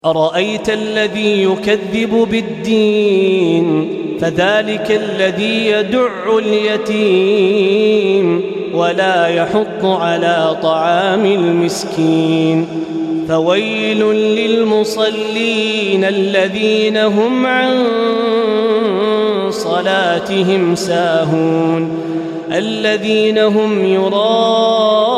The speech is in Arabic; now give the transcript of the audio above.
أرأيت الذي يكذب بالدين فذلك الذي يدع اليتيم ولا يحض على طعام المسكين فويل للمصلين الذين هم عن صلاتهم ساهون الذين هم يراءون